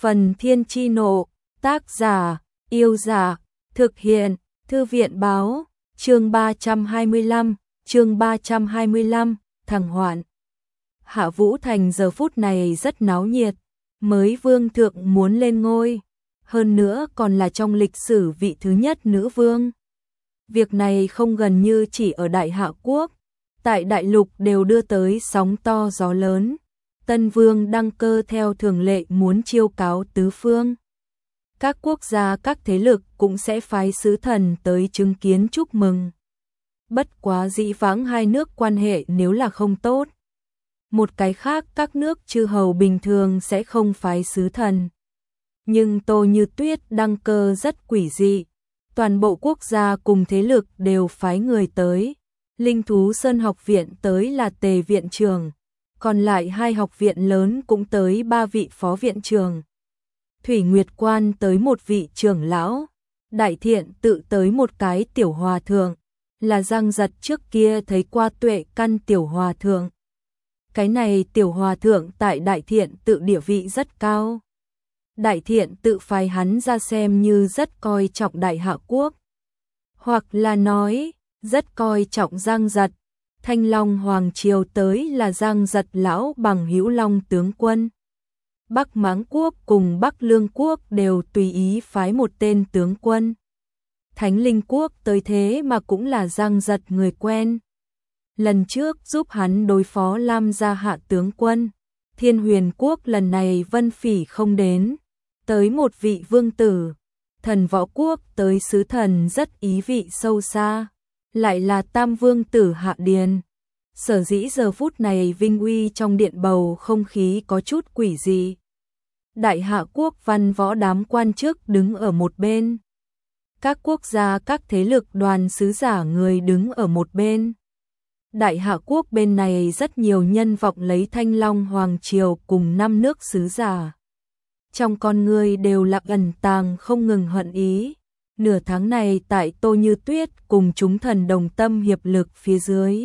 Phần Thiên Chi Nộ, tác giả, Yêu Giả, thực hiện, Thư viện Báo, chương 325, thằng Hoạn. Hạ Vũ Thành giờ phút này rất náo nhiệt, mới vương thượng muốn lên ngôi, hơn nữa còn là trong lịch sử vị thứ nhất nữ vương. Việc này không gần như chỉ ở Đại Hạ Quốc, tại đại lục đều đưa tới sóng to gió lớn. Tân vương đăng cơ theo thường lệ muốn chiêu cáo tứ phương. Các quốc gia, các thế lực cũng sẽ phái sứ thần tới chứng kiến chúc mừng. Bất quá dĩ vãng hai nước quan hệ nếu là không tốt. Một cái khác, các nước chư hầu bình thường sẽ không phái sứ thần. Nhưng Tô Như Tuyết đăng cơ rất quỷ dị. Toàn bộ quốc gia cùng thế lực đều phái người tới. Linh Thú Sơn học viện tới là Tề viện trưởng. Còn lại hai học viện lớn cũng tới 3 vị phó viện trưởng. Thủy Nguyệt Quan tới một vị trưởng lão. Đại Thiện tự tới một cái tiểu hòa thượng. Là Giang Giật trước kia thấy qua Tuệ Căn tiểu hòa thượng. Cái này tiểu hòa thượng tại Đại Thiện tự địa vị rất cao. Đại Thiện tự phái hắn ra xem như rất coi trọng Đại Hạ Quốc. Hoặc là nói, rất coi trọng Giang Giật. Thanh Long Hoàng Triều tới là Giang Giật lão bằng hữu Long tướng quân. Bắc Mãng Quốc cùng Bắc Lương Quốc đều tùy ý phái một tên tướng quân. Thánh Linh Quốc tới thế mà cũng là Giang Giật người quen. Lần trước giúp hắn đối phó Lam Gia hạ tướng quân. Thiên Huyền Quốc lần này Vân Phỉ không đến. Tới một vị vương tử. Thần Võ Quốc tới sứ thần rất ý vị sâu xa. Lại là Tam Vương tử Hạ Điền. Sở dĩ giờ phút này vinh uy trong điện bầu không khí có chút quỷ dị. Đại Hạ Quốc văn võ đám quan chức đứng ở một bên. Các quốc gia, các thế lực đoàn sứ giả người đứng ở một bên. Đại Hạ Quốc bên này rất nhiều nhân vọng lấy Thanh Long Hoàng Triều cùng 5 nước sứ giả. Trong con người đều là ẩn tàng không ngừng hận ý. Nửa tháng này tại Tô Như Tuyết cùng chúng thần đồng tâm hiệp lực phía dưới.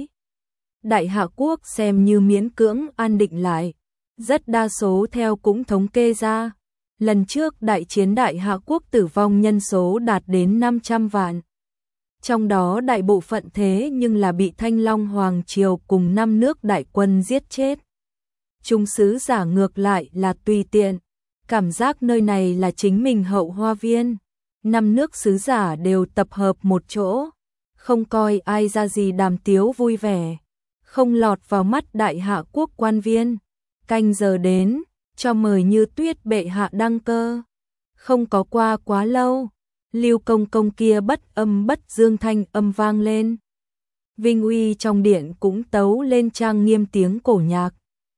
Đại Hạ Quốc xem như miễn cưỡng an định lại. Rất đa số theo cũng thống kê ra. Lần trước đại chiến Đại Hạ Quốc tử vong nhân số đạt đến 500 vạn. Trong đó đại bộ phận thế nhưng là bị Thanh Long Hoàng Triều cùng 5 nước đại quân giết chết. Trung sứ giả ngược lại là tùy tiện. Cảm giác nơi này là chính mình hậu hoa viên. 5 nước sứ giả đều tập hợp một chỗ, không coi ai ra gì đàm tiếu vui vẻ, không lọt vào mắt Đại Hạ Quốc quan viên. Canh giờ đến, cho mời Như Tuyết bệ hạ đăng cơ. Không có qua quá lâu, Lưu Công Công kia bất âm bất dương thanh âm vang lên. Vinh uy trong điện cũng tấu lên trang nghiêm tiếng cổ nhạc.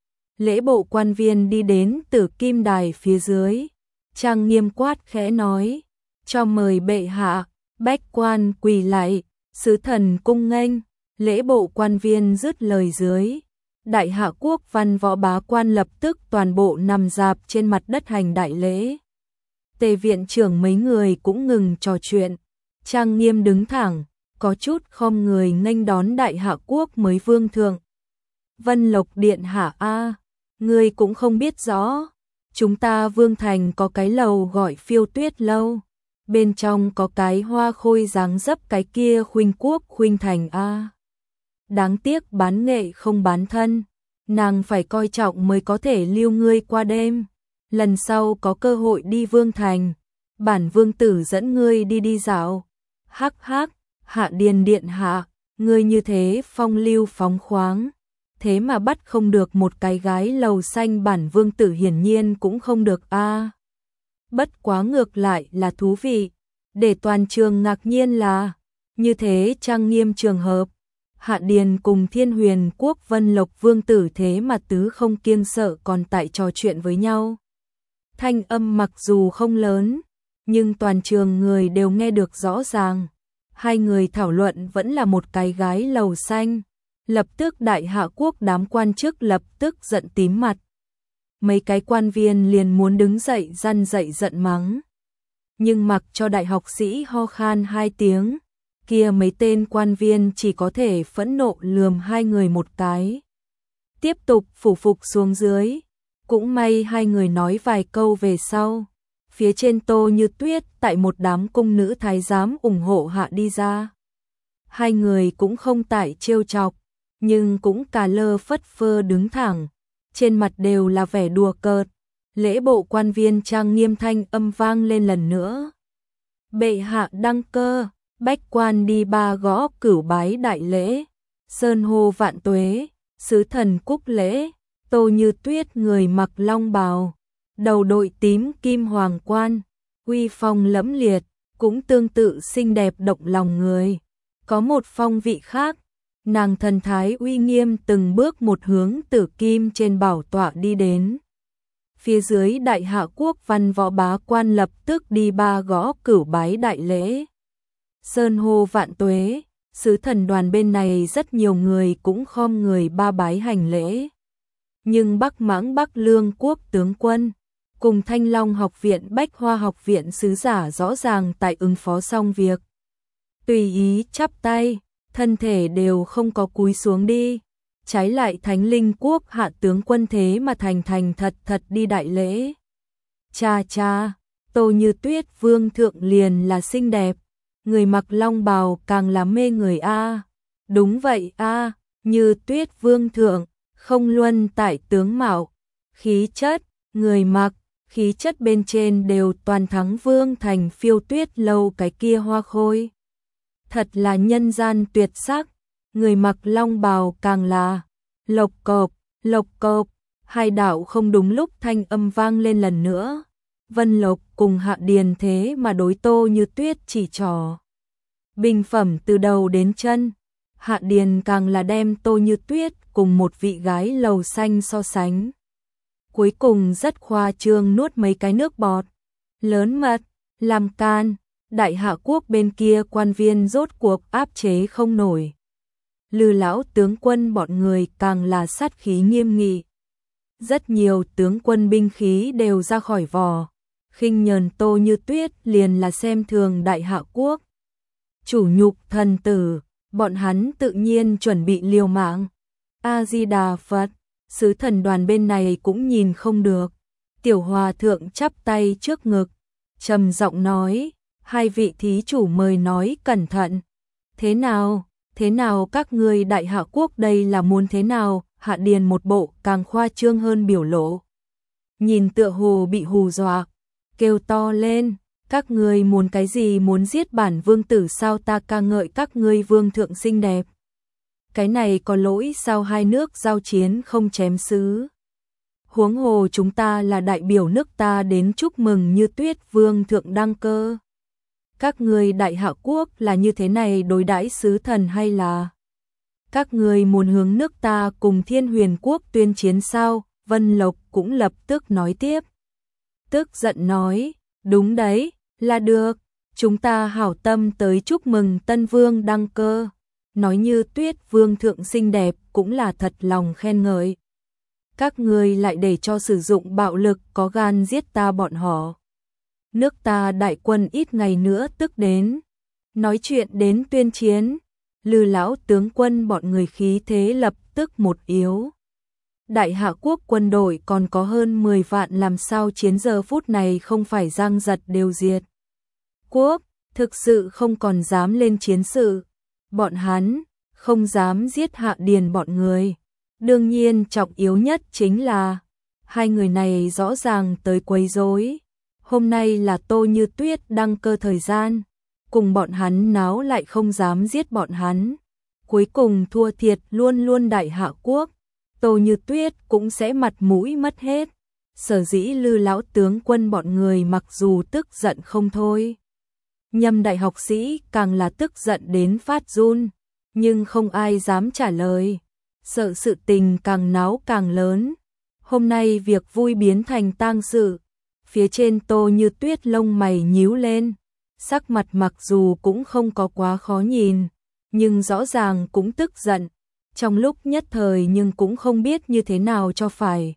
Lễ bộ quan viên đi đến từ kim đài phía dưới, trang nghiêm quát khẽ nói. Cho mời bệ hạ, bách quan quỳ lạy, sứ thần cung nghênh. Lễ bộ quan viên dứt lời dưới. Đại Hạ Quốc văn võ bá quan lập tức toàn bộ nằm rạp trên mặt đất hành đại lễ. Tề viện trưởng mấy người cũng ngừng trò chuyện. Trang nghiêm đứng thẳng, có chút khom người nghênh đón Đại Hạ Quốc mới vương thượng. Vân Lộc điện hạ a, người cũng không biết rõ. Chúng ta Vương Thành có cái lầu gọi Phiêu Tuyết lâu. Bên trong có cái hoa khôi dáng dấp cái kia Khuynh Quốc Khuynh Thành a. Đáng tiếc bán nghệ không bán thân, nàng phải coi trọng mới có thể lưu ngươi qua đêm. Lần sau có cơ hội đi Vương Thành, bản vương tử dẫn ngươi đi dạo. Hắc hắc, Hạ Điền điện hạ, ngươi như thế phong lưu phóng khoáng, thế mà bắt không được một cái gái lầu xanh, bản vương tử hiển nhiên cũng không được a. Bất quá ngược lại là thú vị, để toàn trường ngạc nhiên là, như thế trang nghiêm trường hợp, Hạ Điền cùng Thiên Huyền Quốc Vân Lộc vương tử thế mà tứ không kiêng sợ còn tại trò chuyện với nhau. Thanh âm mặc dù không lớn, nhưng toàn trường người đều nghe được rõ ràng. Hai người thảo luận vẫn là một cái gái lầu xanh, lập tức Đại Hạ Quốc đám quan chức lập tức giận tím mặt. Mấy cái quan viên liền muốn đứng dậy răn dậy giận mắng. Nhưng mặc cho đại học sĩ ho khan 2 tiếng, kia mấy tên quan viên chỉ có thể phẫn nộ lườm hai người một cái. Tiếp tục phủ phục xuống dưới, Cũng may hai người nói vài câu về sau. Phía trên Tô Như Tuyết tại một đám cung nữ thái giám ủng hộ hạ đi ra. Hai người cũng không tại trêu chọc, nhưng cũng cà lơ phất phơ đứng thẳng. Trên mặt đều là vẻ đùa cợt. Lễ bộ quan viên trang nghiêm thanh âm vang lên lần nữa. Bệ hạ đăng cơ, bách quan đi ba gõ cửu bái đại lễ. Sơn hô vạn tuế, sứ thần cúc lễ. Tô Như Tuyết người mặc long bào, đầu đội tím kim hoàng quan, uy phong lẫm liệt, cũng tương tự xinh đẹp động lòng người. Có một phong vị khác, nàng thần thái uy nghiêm từng bước một hướng tử kim trên bảo tọa đi đến. Phía dưới đại hạ quốc văn võ bá quan lập tức đi ba gõ cửu bái đại lễ. Sơn hô vạn tuế, sứ thần đoàn bên này rất nhiều người cũng khom người ba bái hành lễ. Nhưng Bắc Mãng Bắc Lương quốc tướng quân cùng Thanh Long học viện Bách Hoa học viện sứ giả rõ ràng tại ứng phó xong việc. Tùy ý chắp tay, thân thể đều không có cúi xuống đi. Trái lại Thánh Linh quốc hạ tướng quân thế mà thành thật thật đi đại lễ. Cha cha, Tô Như Tuyết vương thượng liền là xinh đẹp, người mặc long bào càng là mê người a. Đúng vậy a, Như Tuyết vương thượng, không luân tại tướng mạo, khí chất, người mặc, khí chất bên trên đều toàn thắng Vương Thành Phiêu Tuyết lâu cái kia hoa khôi. Thật là nhân gian tuyệt sắc, người mặc long bào càng là lộc cộp, hai đạo không đúng lúc thanh âm vang lên lần nữa. Vân Lộc cùng Hạ Điền thế mà đối Tô Như Tuyết chỉ trỏ. Bình phẩm từ đầu đến chân, Hạ Điền càng là đem Tô Như Tuyết cùng một vị gái lầu xanh so sánh. Cuối cùng rất khoa trương nuốt mấy cái nước bọt. Lớn mật, làm can, đại hạ quốc bên kia quan viên rốt cuộc áp chế không nổi. Lư lão tướng quân bọn người càng là sát khí nghiêm nghị. Rất nhiều tướng quân binh khí đều ra khỏi vỏ. Khinh nhờn Tô Như Tuyết liền là xem thường đại hạ quốc. Chủ nhục thần tử, bọn hắn tự nhiên chuẩn bị liều mạng. A-di-đà Phật, sứ thần đoàn bên này cũng nhìn không được. Tiểu hòa thượng chắp tay trước ngực, trầm giọng nói, hai vị thí chủ mời nói cẩn thận. Thế nào các ngươi đại hạ quốc đây là muốn thế nào? Hạ Điền một bộ càng khoa trương hơn biểu lộ. Nhìn tựa hồ bị hù dọa, kêu to lên, các ngươi muốn cái gì, muốn giết bản vương tử sao? Ta ca ngợi các ngươi vương thượng xinh đẹp. Cái này có lỗi sao hai nước giao chiến không chém sứ? Huống hồ chúng ta là đại biểu nước ta đến chúc mừng Như Tuyết vương thượng đăng cơ. Các ngươi đại hạ quốc là như thế này đối đãi sứ thần hay là các ngươi muốn hướng nước ta cùng Thiên Huyền quốc tuyên chiến sao? Vân Lộc cũng lập tức nói tiếp. Tức giận nói, đúng đấy, là được, chúng ta hảo tâm tới chúc mừng tân vương đăng cơ. Nói Như Tuyết vương thượng xinh đẹp cũng là thật lòng khen ngợi. Các ngươi lại để cho sử dụng bạo lực, có gan giết ta bọn họ. Nước ta đại quân ít ngày nữa tức đến. Nói chuyện đến tuyên chiến, Lư lão tướng quân bọn người khí thế lập tức một yếu. Đại hạ quốc quân đội còn có hơn 10 vạn, làm sao chiến giờ phút này không phải giang giật đều diệt. Quốc, thực sự không còn dám lên chiến sự. Bọn hắn không dám giết Hạ Điền bọn người. Đương nhiên trọng yếu nhất chính là hai người này rõ ràng tới quấy rối. Hôm nay là Tô Như Tuyết đăng cơ thời gian, cùng bọn hắn náo lại không dám giết bọn hắn. Cuối cùng thua thiệt luôn luôn đại hạ quốc, Tô Như Tuyết cũng sẽ mặt mũi mất hết. Sở dĩ Lư lão tướng quân bọn người mặc dù tức giận không thôi. Nhâm đại học sĩ càng là tức giận đến phát run, nhưng không ai dám trả lời. Sợ sự tình càng náo càng lớn. Hôm nay việc vui biến thành tang sự. Phía trên Tô Như Tuyết lông mày nhíu lên, sắc mặt mặc dù cũng không có quá khó nhìn, nhưng rõ ràng cũng tức giận. Trong lúc nhất thời nhưng cũng không biết như thế nào cho phải.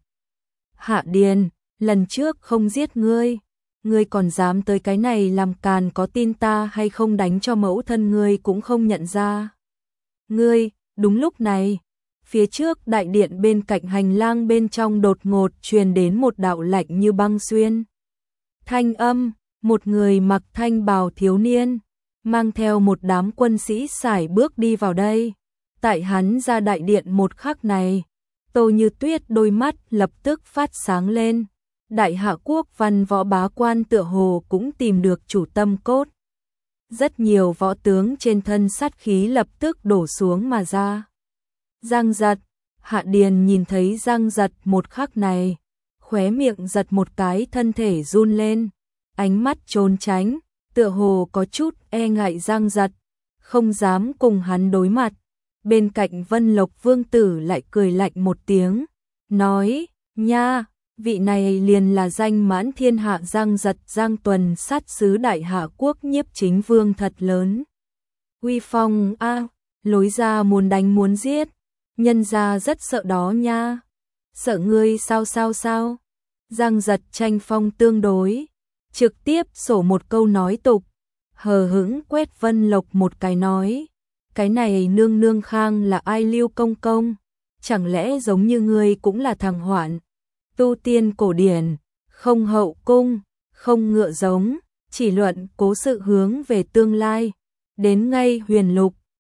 Hạ Điền, lần trước không giết ngươi, ngươi còn dám tới cái này làm càn, có tin ta hay không đánh cho mẫu thân ngươi cũng không nhận ra. Ngươi, đúng lúc này, Phía trước đại điện bên cạnh hành lang bên trong đột ngột truyền đến một đạo lạnh như băng xuyên. Thanh âm, một người mặc thanh bào thiếu niên, mang theo một đám quân sĩ sải bước đi vào đây. Tại hắn ra đại điện một khắc này, Tô Như Tuyết đôi mắt lập tức phát sáng lên. Đại hạ quốc văn võ bá quan tựa hồ cũng tìm được chủ tâm cốt. Rất nhiều võ tướng trên thân sát khí lập tức đổ xuống mà ra. Giang Giật, Hạ Điền nhìn thấy Giang Giật một khắc này, khóe miệng giật một cái, thân thể run lên, ánh mắt trốn tránh, tựa hồ có chút e ngại Giang Giật, không dám cùng hắn đối mặt. Bên cạnh Vân Lộc Vương tử lại cười lạnh một tiếng, nói: "Nha, vị này liền là danh mãn thiên hạ Giang Giật, Giang Tuần, sát sứ đại hạ quốc nhiếp chính vương thật lớn. Uy phong a, lối ra muốn đánh muốn giết, nhân gia rất sợ đó nha." "Sợ ngươi sao?" Giang Giật tranh phong tương đối, trực tiếp sổ một câu nói tục, hờ hững quét Vân Lộc một cái nói: "Cái này nương nương khang là ai Lưu công công? Chẳng lẽ giống như ngươi cũng là thằng hoạn? Tu tiên cổ điển, không hậu cung, không ngựa giống, chỉ luận cố sự hướng về tương lai, đến ngay huyền lục,